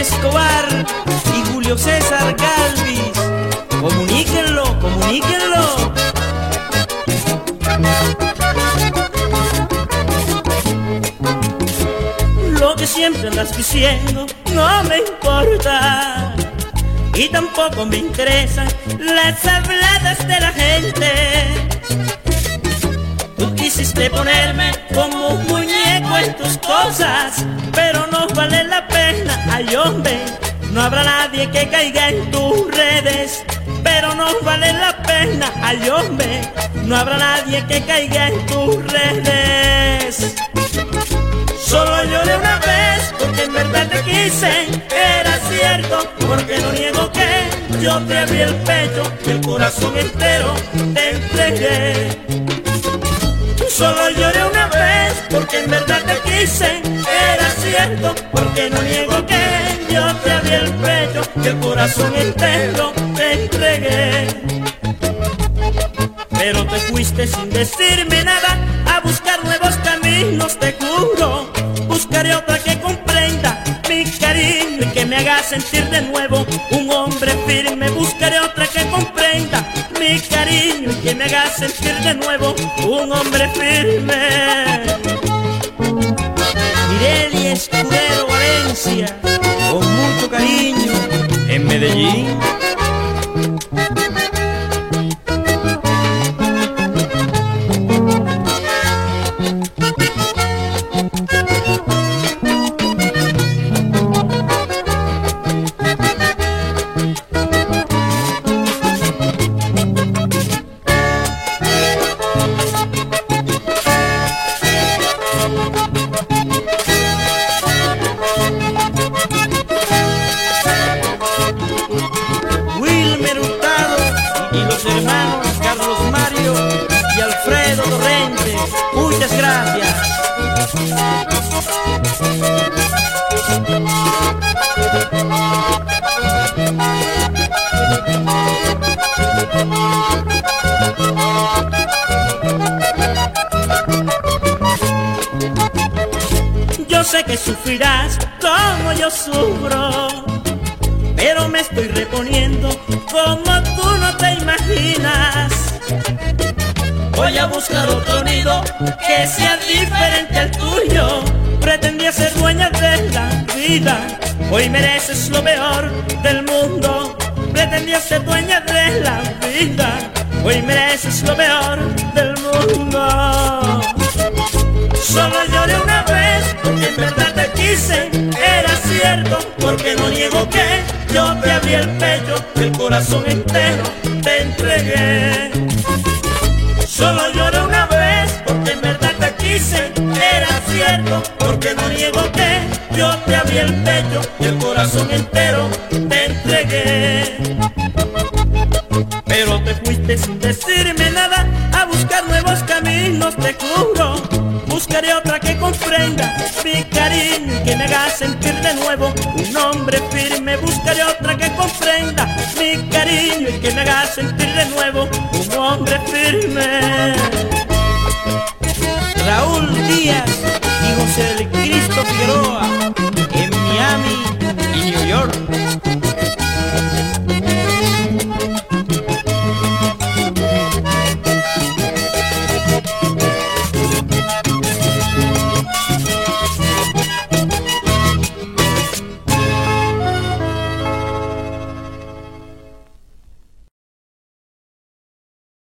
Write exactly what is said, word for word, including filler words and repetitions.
Escobar y Julio César Galvis. Comuníquenlo, comuníquenlo. Lo que siempre andas diciendo no me importa, y tampoco me interesan las habladas de la gente. Tú quisiste ponerme como un muñeco en tus cosas, pero no vale la pena, ay hombre. No habrá nadie que caiga en tus redes, pero no vale la pena, ay hombre. No habrá nadie que caiga en tus redes. Solo lloré una vez porque en verdad te quise, era cierto, porque no niego que yo te abrí el pecho y el corazón entero te entregué. Solo lloré una vez porque en verdad te quise, era cierto, porque no niego que yo te abrí el pecho y el corazón entero te entregué. Pero te fuiste sin decirme nada a buscar nuevos caminos, te juro. Buscaré otra que comprenda mi cariño y que me haga sentir de nuevo un hombre firme. Buscaré otra que comprenda mi cariño y que me haga sentir de nuevo un hombre firme. Mireli Escudero Valencia, con mucho cariño, en Medellín. Y los hermanos Carlos Mario y Alfredo Torrente, muchas gracias. Yo sé que sufrirás como yo sufro, pero me estoy reponiendo como tú no te imaginas. Voy a buscar otro nido que sea diferente al tuyo. Pretendía ser dueña de la vida, hoy mereces lo peor del mundo. Pretendía ser dueña de la vida, hoy mereces lo peor del mundo. Solo lloré una vez porque en verdad te quise, era cierto, porque no niego que yo te abrí el pecho, el corazón entero te entregué. Solo lloré una vez porque en verdad te quise, era cierto, porque no niego que yo te abrí el pecho y el corazón entero te entregué. Pero te fuiste sin decirme nada a buscar nuevos caminos, te juro. Buscaré otra que comprenda mi cariño y que me haga sentir de nuevo un hombre firme. Buscaré otra que comprenda mi cariño y que me haga sentir de nuevo un hombre firme. Raúl Díaz y José del Cristo Figueroa, en Miami.